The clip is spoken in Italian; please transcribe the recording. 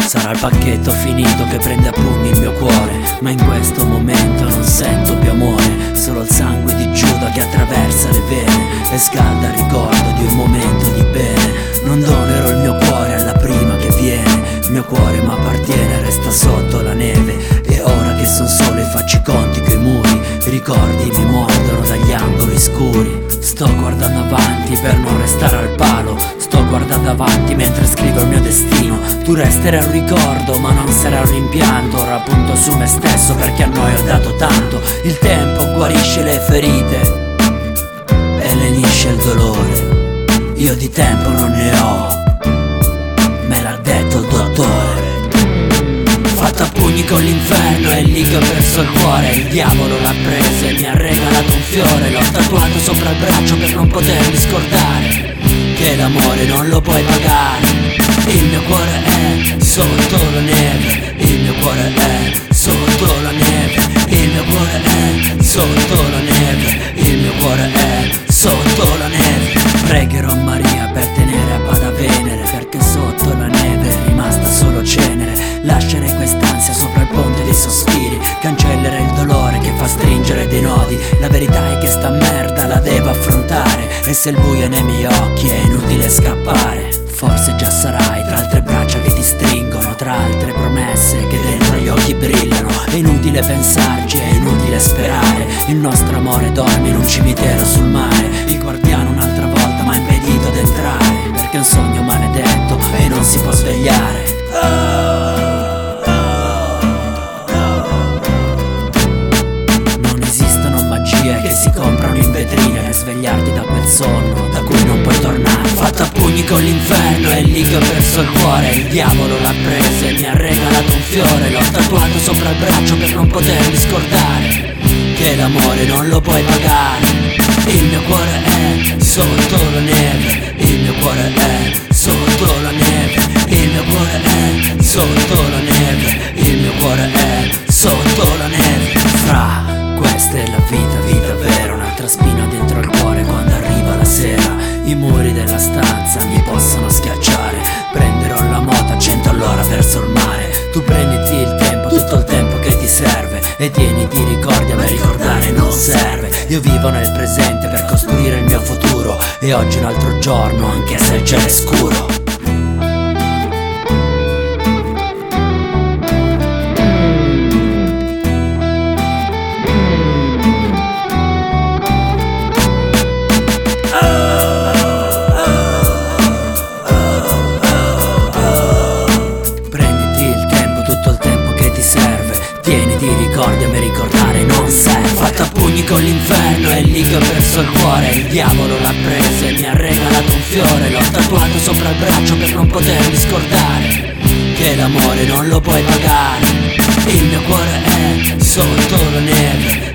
Sarà il pacchetto finito che prende a pugni il mio cuore, ma in questo momento non sento più amore, solo il sangue di Giuda che attraversa le vene e scalda il ricordo di un momento di bene. Non donero il mio cuore alla prima che viene, il mio cuore m'appartiene, resta sotto la neve. E ora che son solo e faccio i conti coi muri, i ricordi mi mordono dagli angoli scuri. Sto guardando avanti per non restare al palo, sto guardando avanti mentre scrivo il mio destino. Tu resterai un ricordo ma non sarà un rimpianto. Ora punto su me stesso perché a noi ho dato tanto. Il tempo guarisce le ferite e lenisce il dolore. Io di tempo non ne ho, me l'ha detto il dottore. Fatto a pugni con l'inferno, è lì che ho perso il cuore. Il diavolo l'ha preso e mi ha regalato un fiore. L'ho tatuato sopra il braccio per non potermi scordare che l'amore non lo puoi pagare. Il mio cuore è sotto la neve, il mio cuore è sotto la neve, il mio cuore è sotto la neve, il mio cuore è sotto la neve. Pregherò Maria per tenere a bada Venere, perché sotto la neve è rimasta solo cenere. Lascerei quest'ansia sopra il ponte dei sospiri, cancellerei il dolore che fa stringere dei nodi. La verità è che sta merda la devo affrontare, e se il buio è nei miei occhi è inutile scappare. Forse già sarai tra altre braccia che ti stringono, tra altre promesse che dentro gli occhi brillano. È inutile pensarci, è inutile sperare, il nostro amore dorme in un cimitero sul mare. Il guardiano un'altra volta m'ha impedito d'entrare, perché è un sogno maledetto e non si può svegliare. Non esistono magie che si comprano in vetrine per svegliarti da quel sonno da cui non puoi tornare. Fatto a pugni con l'inferno, è lì che ho perso il cuore. Il diavolo l'ha preso e mi ha regalato un fiore. L'ho tatuato sopra il braccio per non potermi scordare che l'amore non lo puoi pagare. Il mio cuore è sotto la neve, il mio cuore è sotto la neve, il mio cuore è sotto la neve, il mio cuore è sotto la neve. Fra, questa è la vita, vita vera, un'altra spina dentro il cuore quando arriva la sera. I muri della stanza mi possono schiacciare, prenderò la moto a 100 all'ora verso il mare. Tu prenditi il tempo, tutto il tempo che ti serve, e tieniti i ricordi, a me ricordare non serve. Io vivo nel presente per costruire il mio futuro, e oggi è un altro giorno anche se il cielo è scuro. Tieniti i ricordi, a me ricordare non serve. Fatto a pugni con l'inferno, è lì che ho perso il cuore. Il diavolo l'ha preso e mi ha regalato un fiore. L'ho tatuato sopra il braccio per non potermi scordare che l'amore non lo puoi pagare. Il mio cuore è sotto la neve,